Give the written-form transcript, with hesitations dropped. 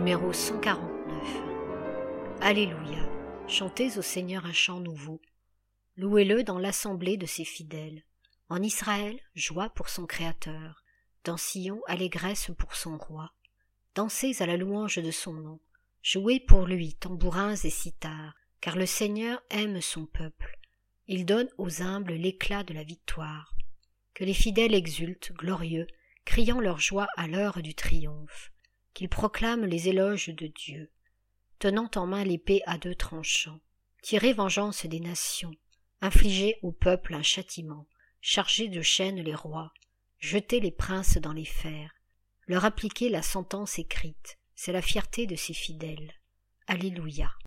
numéro 149. Alléluia, chantez au Seigneur un chant nouveau. Louez-le dans l'assemblée de ses fidèles. En Israël, joie pour son Créateur. Dans Sion, allégresse pour son roi. Dansez à la louange de son nom. Jouez pour lui tambourins et cithars, car le Seigneur aime son peuple. Il donne aux humbles l'éclat de la victoire. Que les fidèles exultent, glorieux, criant leur joie à l'heure du triomphe. Qu'ils proclament les éloges de Dieu. Tenant en main l'épée à deux tranchants. Tirez vengeance des nations. Infligez au peuple un châtiment. Chargez de chaînes les rois. Jetez les princes dans les fers. Leur appliquez la sentence écrite. C'est la fierté de ses fidèles. Alléluia.